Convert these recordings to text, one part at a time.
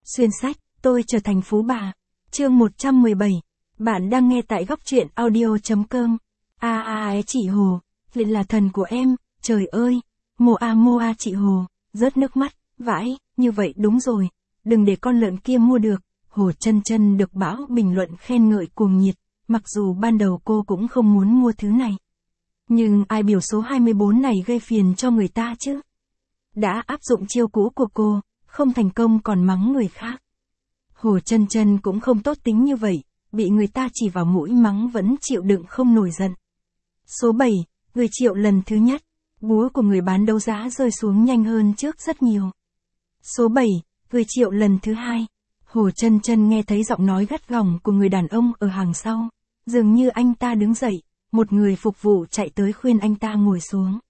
Xuyên sách, tôi trở thành phú bà. Chương 117. Bạn đang nghe tại góc truyện audio.com. Chị Hồ, liền là thần của em, trời ơi. Moa chị Hồ, rớt nước mắt, vãi, như vậy đúng rồi. Đừng để con lợn kia mua được. Hồ Chân Chân được bão bình luận khen ngợi cuồng nhiệt, mặc dù ban đầu cô cũng không muốn mua thứ này. Nhưng ai biểu số 24 này gây phiền cho người ta chứ? Đã áp dụng chiêu cũ của cô, không thành công còn mắng người khác. Hồ Chân Chân cũng không tốt tính như vậy, bị người ta chỉ vào mũi mắng vẫn chịu đựng không nổi giận. Số 7, gửi triệu lần thứ nhất, búa của người bán đấu giá rơi xuống nhanh hơn trước rất nhiều. Số 7, gửi triệu lần thứ hai, Hồ Chân Chân nghe thấy giọng nói gắt gỏng của người đàn ông ở hàng sau, dường như anh ta đứng dậy, một người phục vụ chạy tới khuyên anh ta ngồi xuống.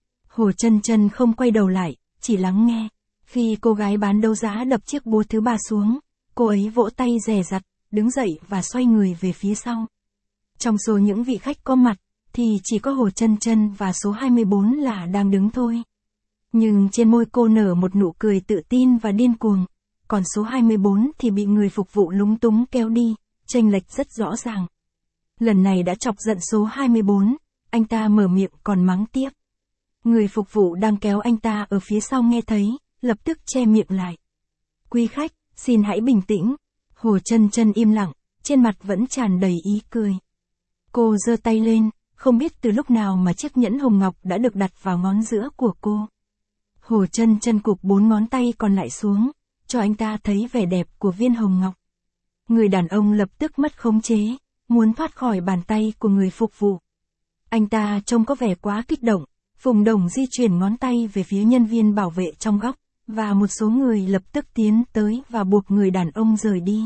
Hồ Chân Chân không quay đầu lại, chỉ lắng nghe. Khi cô gái bán đấu giá đập chiếc búa thứ ba xuống, cô ấy vỗ tay dè dặt, đứng dậy và xoay người về phía sau. Trong số những vị khách có mặt, thì chỉ có Hồ Chân Chân và số 24 là đang đứng thôi. Nhưng trên môi cô nở một nụ cười tự tin và điên cuồng, còn số 24 thì bị người phục vụ lúng túng kéo đi, chênh lệch rất rõ ràng. Lần này đã chọc giận số 24, anh ta mở miệng còn mắng tiếp. Người phục vụ đang kéo anh ta ở phía sau nghe thấy, lập tức che miệng lại. Quý khách, xin hãy bình tĩnh. Hồ Chân Chân im lặng, trên mặt vẫn tràn đầy ý cười. Cô giơ tay lên, không biết từ lúc nào mà chiếc nhẫn hồng ngọc đã được đặt vào ngón giữa của cô. Hồ Chân Chân cụp 4 ngón tay còn lại xuống, cho anh ta thấy vẻ đẹp của viên hồng ngọc. Người đàn ông lập tức mất khống chế, muốn thoát khỏi bàn tay của người phục vụ. Anh ta trông có vẻ quá kích động, phùng đồng di chuyển ngón tay về phía nhân viên bảo vệ trong góc, và một số người lập tức tiến tới và buộc người đàn ông rời đi.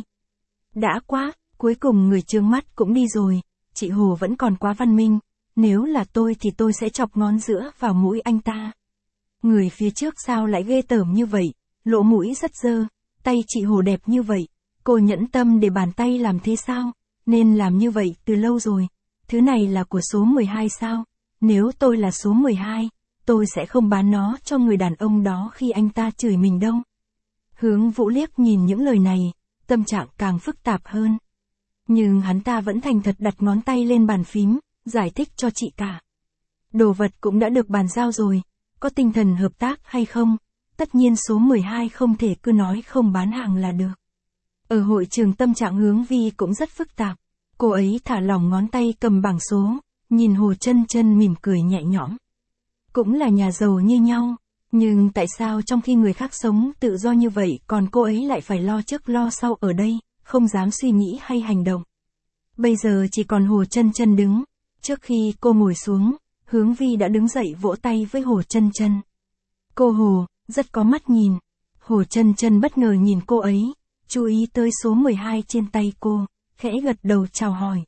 Đã quá, cuối cùng người trướng mắt cũng đi rồi, chị Hồ vẫn còn quá văn minh, nếu là tôi thì tôi sẽ chọc ngón giữa vào mũi anh ta. Người phía trước sao lại ghê tởm như vậy, lỗ mũi rất dơ, tay chị Hồ đẹp như vậy, cô nhẫn tâm để bàn tay làm thế sao, nên làm như vậy từ lâu rồi, thứ này là của số 12 sao, nếu tôi là số 12, tôi sẽ không bán nó cho người đàn ông đó khi anh ta chửi mình đâu. Hướng Vũ liếc nhìn những lời này, tâm trạng càng phức tạp hơn. Nhưng hắn ta vẫn thành thật đặt ngón tay lên bàn phím, giải thích cho chị cả. Đồ vật cũng đã được bàn giao rồi, có tinh thần hợp tác hay không, tất nhiên số 12 không thể cứ nói không bán hàng là được. Ở hội trường tâm trạng Hướng Vi cũng rất phức tạp, cô ấy thả lỏng ngón tay cầm bảng số, nhìn Hồ Chân Chân mỉm cười nhẹ nhõm. Cũng là nhà giàu như nhau, nhưng tại sao trong khi người khác sống tự do như vậy còn cô ấy lại phải lo trước lo sau ở đây, không dám suy nghĩ hay hành động. Bây giờ chỉ còn Hồ Chân Chân đứng, trước khi cô ngồi xuống, Hướng Vi đã đứng dậy vỗ tay với Hồ Chân Chân. Cô Hồ, rất có mắt nhìn. Hồ Chân Chân bất ngờ nhìn cô ấy, chú ý tới số 12 trên tay cô, khẽ gật đầu chào hỏi.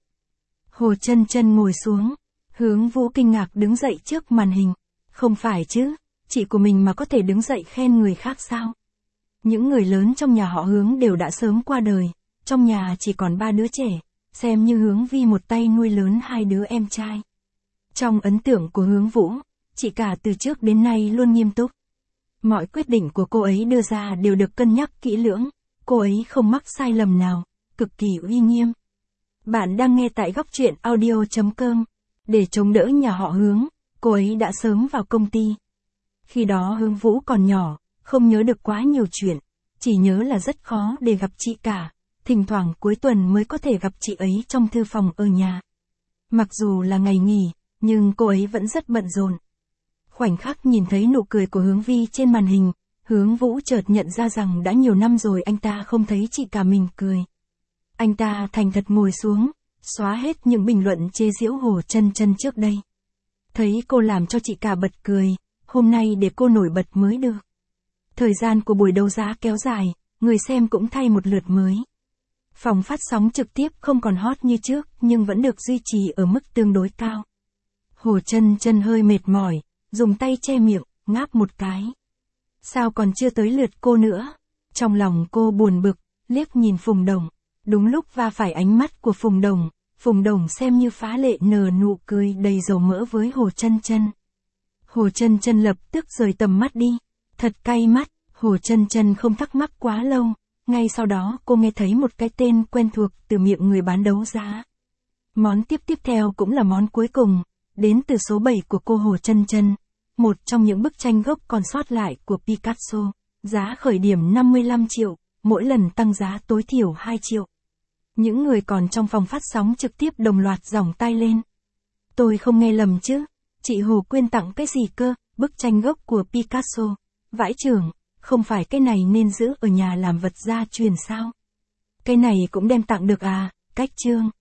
Hồ Chân Chân ngồi xuống, Hướng Vũ kinh ngạc đứng dậy trước màn hình. Không phải chứ, chị của mình mà có thể đứng dậy khen người khác sao? Những người lớn trong nhà họ Hướng đều đã sớm qua đời, trong nhà chỉ còn 3 đứa trẻ, xem như Hướng Vi một tay nuôi lớn 2 đứa em trai. Trong ấn tượng của Hướng Vũ, chị cả từ trước đến nay luôn nghiêm túc. Mọi quyết định của cô ấy đưa ra đều được cân nhắc kỹ lưỡng, cô ấy không mắc sai lầm nào, cực kỳ uy nghiêm. Bạn đang nghe tại góc truyện audio.com. Để chống đỡ nhà họ Hướng, cô ấy đã sớm vào công ty. Khi đó Hướng Vũ còn nhỏ, không nhớ được quá nhiều chuyện, chỉ nhớ là rất khó để gặp chị cả, thỉnh thoảng cuối tuần mới có thể gặp chị ấy trong thư phòng ở nhà. Mặc dù là ngày nghỉ, nhưng cô ấy vẫn rất bận rộn. Khoảnh khắc nhìn thấy nụ cười của Hướng Vi trên màn hình, Hướng Vũ chợt nhận ra rằng đã nhiều năm rồi anh ta không thấy chị cả mình cười. Anh ta thành thật ngồi xuống, xóa hết những bình luận chê giễu Hồ Chân Chân trước đây. Thấy cô làm cho chị cả bật cười, hôm nay để cô nổi bật mới được. Thời gian của buổi đấu giá kéo dài, người xem cũng thay một lượt mới. Phòng phát sóng trực tiếp không còn hot như trước nhưng vẫn được duy trì ở mức tương đối cao. Hồ Chân Chân hơi mệt mỏi, dùng tay che miệng, ngáp một cái. Sao còn chưa tới lượt cô nữa? Trong lòng cô buồn bực, liếc nhìn Phùng Đồng. Đúng lúc va phải ánh mắt của Phùng Đồng xem như phá lệ nở nụ cười đầy dầu mỡ với Hồ Chân Chân. Hồ Chân Chân lập tức rời tầm mắt đi. Thật cay mắt, Hồ Chân Chân không thắc mắc quá lâu, Ngay sau đó cô nghe thấy một cái tên quen thuộc từ miệng người bán đấu giá. Món tiếp theo cũng là món cuối cùng, đến từ số 7 của cô Hồ Chân Chân, một trong những bức tranh gốc còn sót lại của Picasso, giá khởi điểm 55 triệu, mỗi lần tăng giá tối thiểu 2 triệu. Những người còn trong phòng phát sóng trực tiếp đồng loạt giỏng tay lên. Tôi không nghe lầm chứ, chị Hồ Quyên tặng cái gì cơ, bức tranh gốc của Picasso. Vãi chưởng, không phải cái này nên giữ ở nhà làm vật gia truyền sao? Cái này cũng đem tặng được à, cách chương.